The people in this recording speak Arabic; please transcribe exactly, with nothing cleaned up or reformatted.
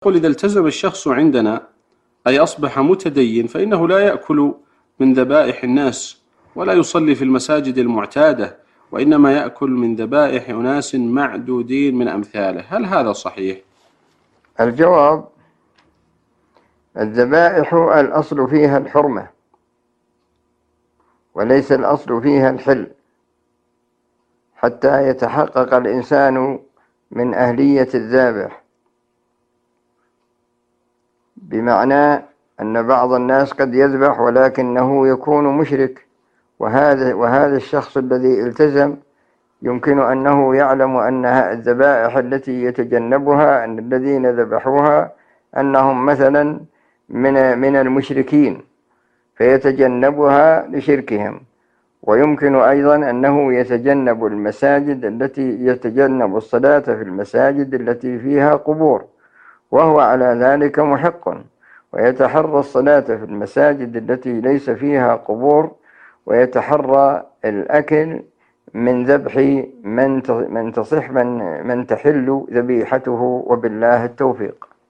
قل إذا التزم الشخص عندنا أي أصبح متدين فإنه لا يأكل من ذبائح الناس ولا يصلي في المساجد المعتادة، وإنما يأكل من ذبائح أناس معدودين من أمثاله. هل هذا صحيح؟ الجواب: الذبائح الأصل فيها الحرمة وليس الأصل فيها الحل، حتى يتحقق الإنسان من أهلية الذابح، بمعنى أن بعض الناس قد يذبح ولكنه يكون مشرك، وهذا وهذا الشخص الذي التزم يمكن أنه يعلم أن الذبائح التي يتجنبها أن الذين ذبحوها أنهم مثلا من من المشركين فيتجنبها لشركهم، ويمكن أيضا أنه يتجنب المساجد التي يتجنب الصلاة في المساجد التي فيها قبور، وهو على ذلك محق، ويتحرى الصلاة في المساجد التي ليس فيها قبور، ويتحرى الأكل من ذبح من من تصح من من تحل ذبيحته، وبالله التوفيق.